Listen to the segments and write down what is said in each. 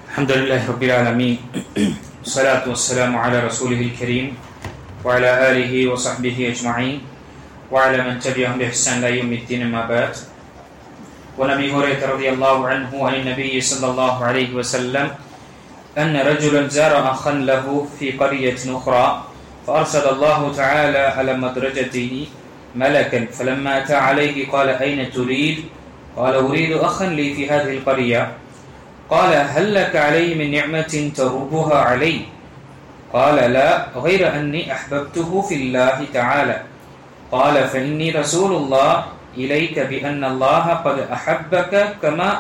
Alhamdulillah Rabbil Alameen. Salatu wassalamu ala rasulihil kareem wa ala alihi wa sahbihi ajma'in wa ala man tabi'ahum bi ihsan ila yawmiddin, amma ba'd. Wa Abi Hurairah radhiyallahu anhu an an-nabiy sallallahu alayhi wa sallam anna rajulan zara akhan lahu fi qaryatin ukhra fa arsala Allah ta'ala ala madrajatihi malakan falamma ata'a alayhi qala ayna turid qala uridu akhan li fi hadhihi al-qaryah قال هل لك علي من نعمة تربها علي؟ قال لا غير أني أحببته في الله تعالى. قال فإني رسول الله إليك بأن الله قد أحبك كما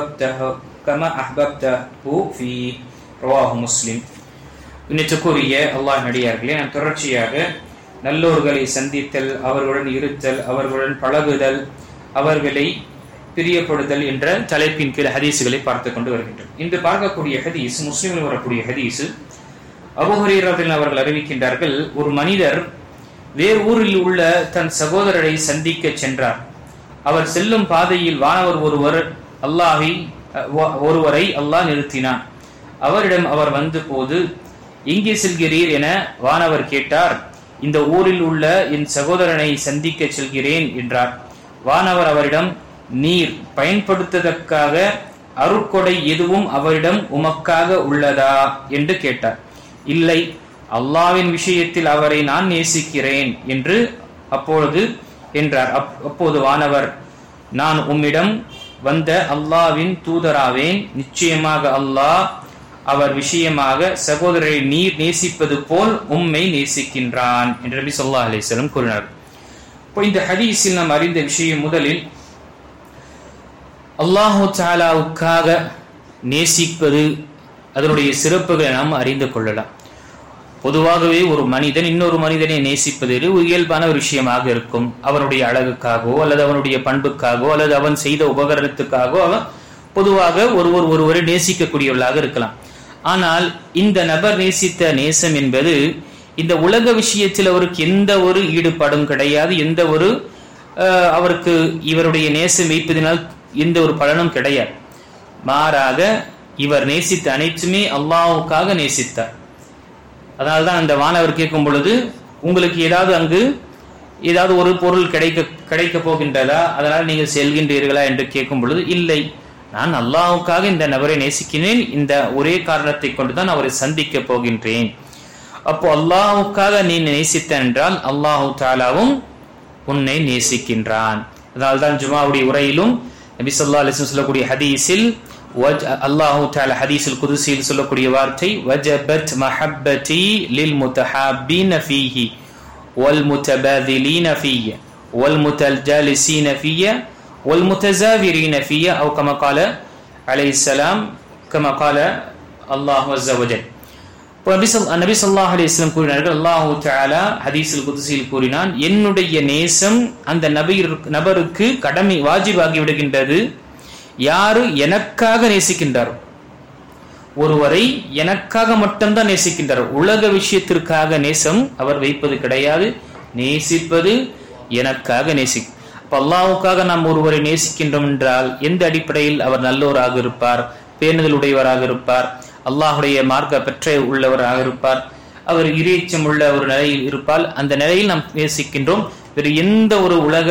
أحببته فيه. رواه مسلم. இன்னத்துக்குரிய அல்லாஹ் நடிகார்களே, நாம் தொடர்ச்சியாக நல்லோர்களை சந்தித்தல், அவர்களுடன் இருத்தல், அவர்களுடன் பழகுதல், அவர்களை பிரியப்படுதல் என்ற தலைப்பின் கீழ் ஹதீசுகளை பார்த்து கொண்டு வருகின்றோம். இன்று பார்க்கக்கூடிய ஹதீஸ் முஸ்லிமில் வரக்கூடிய ஹதீஸ். அபூ ஹுரைரா அவர்கள் அறிவிக்கின்றார்கள், ஒரு மனிதர் வேறு ஊரில் உள்ள தன் சகோதரரை சந்திக்க சென்றார். அவர் செல்லும் பாதையில் வானவர் ஒருவரை அல்லாஹ் நிறுத்தினான். அவரிடம் அவர் வந்த போது, எங்கே செல்கிறீர் என வானவர் கேட்டார். இந்த ஊரில் உள்ள என் சகோதரனை சந்திக்க செல்கிறேன் என்றார். வானவர் அவரிடம், நீர் பயன்படுத்துவதற்காக அருட்கொடை எதுவும் அவரிடம் உமக்காக உள்ளதா என்று கேட்டார். இல்லை, அல்லாஹ்வின் விஷயத்தில் அவரை நான் நேசிக்கிறேன் என்று அப்பொழுது என்றார். அப்போது வானவர், நான் உம்மிடம் வந்த அல்லாஹ்வின் தூதராவேன். நிச்சயமாக அல்லாஹ் அவர் விஷயமாக சகோதரரை நீர் நேசிப்பது போல் உம்மை நேசிக்கின்றான் என்று நபி ஸல்லல்லாஹு அலைஹி வஸல்லம் கூறினார். இப்போ இந்த ஹதீஸில் நாம் அறிந்த விஷயம், முதலில் அல்லாஹு தஆலாவுக்காக நேசிப்பது, அதனுடைய சிறப்புகளை நாம் அறிந்து கொள்ளலாம். பொதுவாகவே ஒரு மனிதன் இன்னொரு மனிதனை நேசிப்பது இயல்பான ஒரு விஷயமாக இருக்கும். அவனுடைய அழகுக்காகவோ அல்லது அவனுடைய பண்புக்காகவோ அல்லது அவன் செய்த உபகரணத்துக்காகவோ அவன் பொதுவாக ஒருவரை நேசிக்கக்கூடியவர்களாக இருக்கலாம். ஆனால் இந்த நபர் நேசித்த நேசம் என்பது இந்த உலக விஷயத்தில் அவருக்கு எந்த ஒரு ஈடுபாடும் கிடையாது. எந்த ஒரு அவருக்கு இவருடைய நேசம் வைப்பதனால் எந்த ஒரு பலனும் கிடையாது. மாறாக இவர் நேசித்த அனைத்துமே அல்லாஹ்வுக்காக நேசித்தார். அதனால்தான் அந்த வானவர் கேட்கும் பொழுது, உங்களுக்கு அங்கு ஏதாவது ஒரு பொருள் கிடைக்க போகின்றதா, அதனால் நீங்கள் செல்கின்றீர்களா என்று கேட்கும் பொழுது, இல்லை, நான் அல்லாஹ்வுக்காக இந்த நபரை நேசிக்கிறேன், இந்த ஒரே காரணத்தை கொண்டுதான் அவரை சந்திக்க போகின்றேன். அப்போ அல்லாஹ்வுக்காக நீ நேசித்த என்றால் அல்லாஹு தஆலாவும் உன்னை நேசிக்கின்றான். அதனால்தான் ஜுமாவுடைய உரையிலும் நபி ஸல்லல்லாஹு அலைஹி வஸல்லம் சொல்லக்கூடிய ஹதீஸில் அல்லாஹு தஆலா ஹதீஸுல் குதுஸியில் சொல்லக்கூடிய வார்த்தை, வஜபத் மஹப்பதி லில் முத்தஹாபின ஃபீஹி வல் முத்தபாதிலின ஃபீஹி வல் முத்தஜாலிசின ஃபீஹி வல் முத்தஸாவிரின ஃபீஹி அவ் கமா قال அலைஹி ஸலாம் கமா قال அல்லாஹ் அஸ்ஸ வஜல். நபி ஸல்லல்லாஹு அலைஹி வஸல்லம் கூறினார்கள், அல்லாஹு தஆலா ஹதீஸுல் குதுஸில் கூறினான், என்னுடைய நேசம் அந்த நபருக்கு கடமை வாஜிபாகி விடுகின்றது யாரு எனக்காக நேசிக்கின்றாரோ. ஒருவரை எனக்காக மட்டும்தான் நேசிக்கின்றார், உலக விஷயத்திற்காக நேசம் அவர் வைப்பது கிடையாது. நேசிப்பது எனக்காக அப்ப அல்லாஹ்வுக்காக நாம் ஒருவரை நேசிக்கின்றோம் என்றால் எந்த அடிப்படையில் அவர் நல்லோராக இருப்பார், பேணுதல் உடையவராக இருப்பார், அல்லாஹுடைய மார்க்க பெற்ற உள்ளவராக இருப்பார், அவர் இறைச்சம் உள்ள ஒரு நிலையில் இருப்பால், அந்த நிலையில் நாம் நேசிக்கின்றோம். வேறு எந்த ஒரு உலக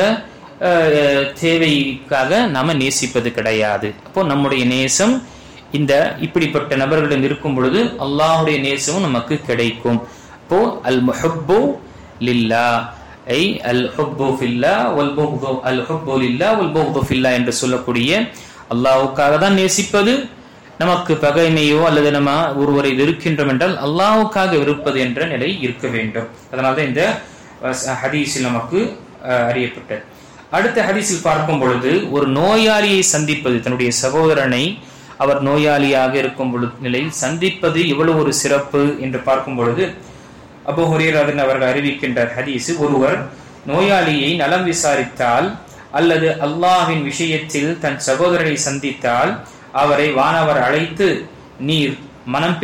தேவைக்காக நாம நேசிப்பது கிடையாது. அப்போ நம்முடைய நேசம் இந்த இப்படிப்பட்ட நபர்களிடம் இருக்கும் பொழுது அல்லாஹுடைய நேசமும் நமக்கு கிடைக்கும். அப்போ அல் முஹப்பு லில்லாஹ் ஐ அல் ஹுப்பு ஃபில்லாஹ் வல் புக்து அல் ஹுப்பு லில்லாஹ் வல் புக்து ஃபில்லாஹ் என்று சொல்லக்கூடிய அல்லாஹ்வுக்காக தான் நேசிப்பது. நமக்கு பகைமையோ அல்லது நம்ம ஒருவரை வெறுக்கின்றோம் என்றால் அல்லாஹ்வுக்காக வெறுப்பது என்ற நிலை இருக்க வேண்டும். அதனால்தான் இந்த ஹதீஸில் நமக்கு அறியப்பட்டது. அடுத்த ஹதீஸில் பார்க்கும் பொழுது, ஒரு நோயாளியை சந்திப்பது, தன்னுடைய சகோதரனை அவர் நோயாளியாக இருக்கும் பொழுது நிலையில் சந்திப்பது எவ்வளவு ஒரு சிறப்பு என்று பார்க்கும் பொழுது, அபூ ஹுரைரா அவர்கள் அறிவிக்கின்ற ஹதீஸ், ஒருவர் நோயாளியை நலம் விசாரித்தால் அல்லது அல்லாஹ்வின் விஷயத்தில் தன் சகோதரனை சந்தித்தால் அவரை வானவர் அழைத்து, நீர் மனம்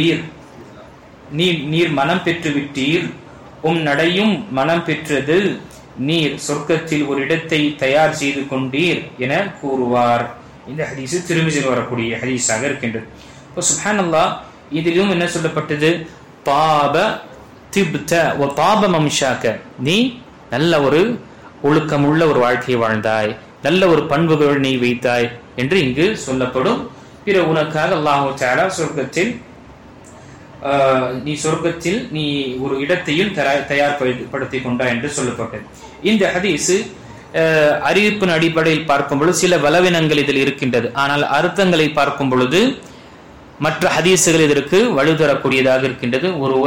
பெற்று விட்டீர், நடையும் மனம் பெற்றது, நீர் சொர்க்கத்தில் ஒரு இடத்தை தயார் செய்து கொண்டீர் என கூறுவார். இந்த ஹதீஸ் திருமிதியில் வரக்கூடிய ஹதீஸாக இருக்கின்றது. இப்போ சுப்ஹானல்லாஹ், இதிலும் என்ன சொல்லப்பட்டது? தாப திப்த வ தாப மம்ஷாக, நீ நல்ல ஒரு ஒழுக்கமுள்ள ஒரு வாழ்க்கையை வாழ்ந்தாய், நல்ல ஒரு பண்புகள் நீ வைத்தாய் என்று இங்கு சொல்லப்படும். பிற உனக்காக அல்லாஹ் தஆலா சொர்க்கத்தில் நீ ஒரு இடத்தையும் தயார்படுத்தி கொண்டாய் என்று சொல்லப்பட்டது. இந்த ஹதீஸ் அறிவிப்பின் அடிப்படையில் பார்க்கும் பொழுது சில பலவீனங்கள் இதில் இருக்கின்றது. ஆனால் அர்த்தங்களை பார்க்கும் பொழுது மற்ற ஹதீசுகள் இதற்கு வலுதரக்கூடியதாக இருக்கின்றது.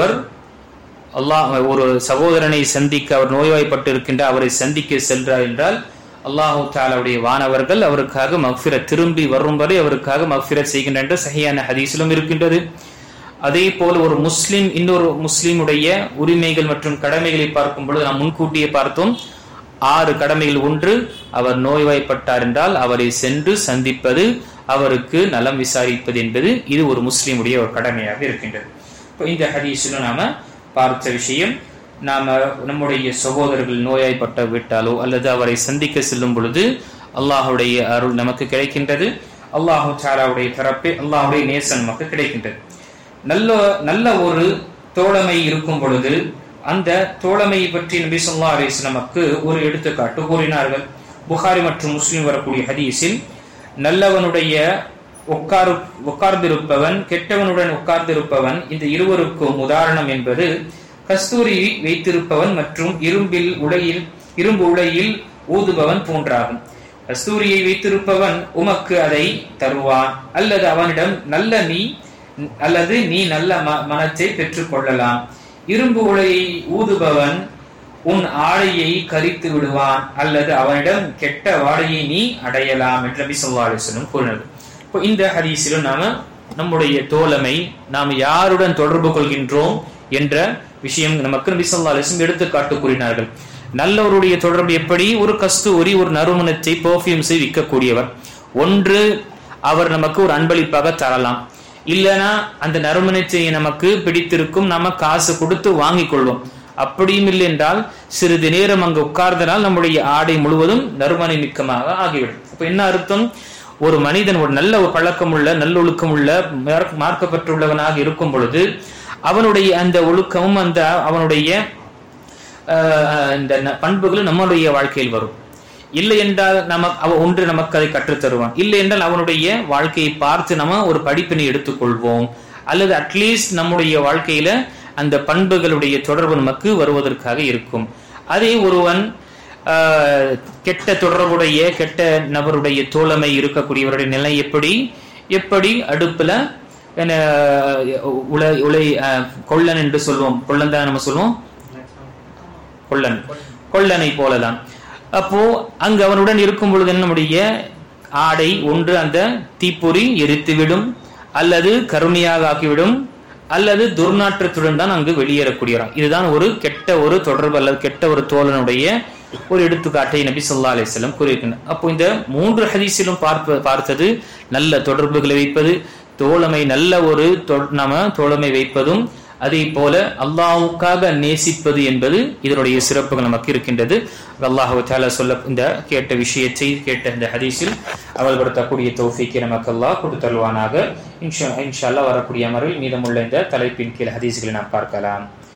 ஒரு சகோதரனை சந்திக்க, அவர் நோய்வாய்ப்பட்டு இருக்கின்ற அவரை சந்திக்க சென்றார் என்றால் அல்லாஹு தஆலாவுடைய வானவர்கள் அவருக்காக மக்ஃபிரத், திரும்பி வரும் வரை அவருக்காக மக்ஃபிரத் செய்கின்ற என்ற சஹீஹான ஹதீஸிலும் இருக்கின்றது. அதே போல் ஒரு முஸ்லிம் இன்னொரு முஸ்லிமுடைய உரிமைகள் மற்றும் கடமைகளை பார்க்கும் பொழுது நாம் முன்கூட்டியே பார்த்தோம் 6 கடமைகள். ஒன்று, அவர் நோய்வாய்ப்பட்டார் என்றால் அவரை சென்று சந்திப்பது, அவருக்கு நலம் விசாரிப்பது என்பது இது ஒரு முஸ்லிமுடைய ஒரு கடமையாக இருக்கின்றது. இப்போ இந்த ஹதீஸில் நாம பார்த்த விஷயம், நாம நம்முடைய சகோதரர்கள் நோய்வாய்ப்பட்டு விட்டாலோ அல்லது அவரை சந்திக்க செல்லும் பொழுது அல்லாஹுடைய அருள் நமக்கு கிடைக்கின்றது, அல்லாஹு தஆலாவுடைய தரப்பே அல்லாஹுடைய நேசம் நமக்கு கிடைக்கின்றது. நல்ல ஒரு தோழமை இருக்கும் பொழுது அந்த தோழமையை பற்றி நபி ஸல்லல்லாஹு அலைஹி வஸல்லம் நமக்கு ஒரு எடுத்துக்காட்டு கூறினார்கள். புகாரி மற்றும் முஸ்லிம் வரக்கூடிய ஹதீஸில், நல்லவனுடைய உட்கார்ந்திருப்பவன் கெட்டவனுடன் உட்கார்ந்திருப்பவன், இந்த இருவருக்கும் உதாரணம் என்பது கஸ்தூரி வைத்திருப்பவன் மற்றும் இரும்பு உலையில் ஊதுபவன் போன்றாகும். கஸ்தூரியை வைத்திருப்பவன் உமக்கு அதை தருவான், அல்லது அவனிடம் நீ நல்ல மனத்தை பெற்றுக் கொள்ளலாம். இரும்பு உலையை ஊதுபவன் உன் ஆடையை கரித்து விடுவான், அல்லது அவனிடம் கெட்ட வாடையை நீ அடையலாம் என்று நபி ஸல்லல்லாஹு அலைஹி வஸல்லம் கூறினார். இப்போ இந்த ஹதீஸிலும் நாம நம்முடைய தோழமை, நாம் யாருடன் தொடர்பு கொள்கின்றோம் என்ற விஷயம் நமக்கு நபி ஸல்லல்லாஹு அலைஹி வஸல்லம் எடுத்துக்காட்டு கூறினார்கள். நல்லவருடைய தொடர்பு எப்படி? ஒரு கஸ்தூரி, ஒரு நறுமணத்தை, பெர்ஃபியூம்ஸை விற்கக்கூடியவர். ஒன்று, அவர் நமக்கு ஒரு அன்பளிப்பாக தரலாம், இல்லைன்னா அந்த நறுமணத்தை நமக்கு பிடித்திருக்கும், நம்ம காசு கொடுத்து வாங்கிக் கொள்வோம். அப்படியும் இல்லை என்றால் சிறிது நேரம் அங்கு உட்கார்ந்தனால் நம்முடைய ஆடை முழுவதும் நறுமண மிக்கமாக ஆகிவிடும். அப்ப என்ன அர்த்தம்? ஒரு மனிதன் ஒரு நல்ல பழக்கமுள்ள நல்லொழுக்கமுள்ள மார்க்கப்பட்டுள்ளவனாக இருக்கும் பொழுது அவனுடைய அந்த ஒழுக்கமும் அந்த அவனுடைய இந்த பண்புகளும் நம்முடைய வாழ்க்கையில் வரும். இல்லை என்றால் ஒன்று நமக்கு அதை கற்றுத்தருவான், இல்லை என்றால் அவனுடைய வாழ்க்கையை பார்த்து நம்ம ஒரு படிப்பினை எடுத்துக்கொள்வோம், அல்லது அட்லீஸ்ட் நம்முடைய வாழ்க்கையில அந்த பண்புகளுடைய தொடர்பு நமக்கு வருவதற்காக இருக்கும். அதே ஒருவன் கெட்ட தொடர்புடைய கெட்ட நபருடைய தோழமை இருக்கக்கூடியவருடைய நிலை எப்படி அடுப்புல கொள்ளன் என்று சொல்வோம், கொள்ளன் தான் நம்ம சொல்லுவோம், கொள்ளனை போலதான். அப்போ அங்கு அவனுடன் இருக்கும் பொழுது நம்முடைய ஆடை ஒன்று அந்த தீப்பொறி எரித்துவிடும், அல்லது கருமையாக ஆக்கிவிடும், அல்லது துர்நாற்றத்துடன் தான் அங்கு வெளியேறக்கூடியவன். இதுதான் ஒரு கெட்ட ஒரு தொடர்பு அல்லது கெட்ட ஒரு தோழனுடைய ஒரு எடுத்துக்காட்டை நபி ஸல்லல்லாஹு அலைஹி வஸல்லம் கூறியிருக்கிறார். அப்போ இந்த 3 ஹதீஸிலும் பார்த்தது நல்ல தொடர்புகளை வைப்பது, தோழமை நல்ல ஒரு நாம தோழமை வைப்பதும், அதே போல அல்லாஹ்வுக்காக நேசிப்பது என்பது இதனுடைய சிறப்புகள் நமக்கு இருக்கின்றது. அல்லாஹ் தஆலா சொல்ல இந்த கேட்ட விஷயத்தை கேட்ட இந்த ஹதீஸில் அமல்படுத்தக்கூடிய தௌஃபீக்கை நமக்கு அல்லாஹ் கொடுத்தருள்வானாக. இன்ஷா அல்லாஹ் வரக்கூடிய அமர்வில் மீதமுள்ள இந்த தலைப்பின் கீழ் ஹதீஸ்களை நாம் பார்க்கலாம்.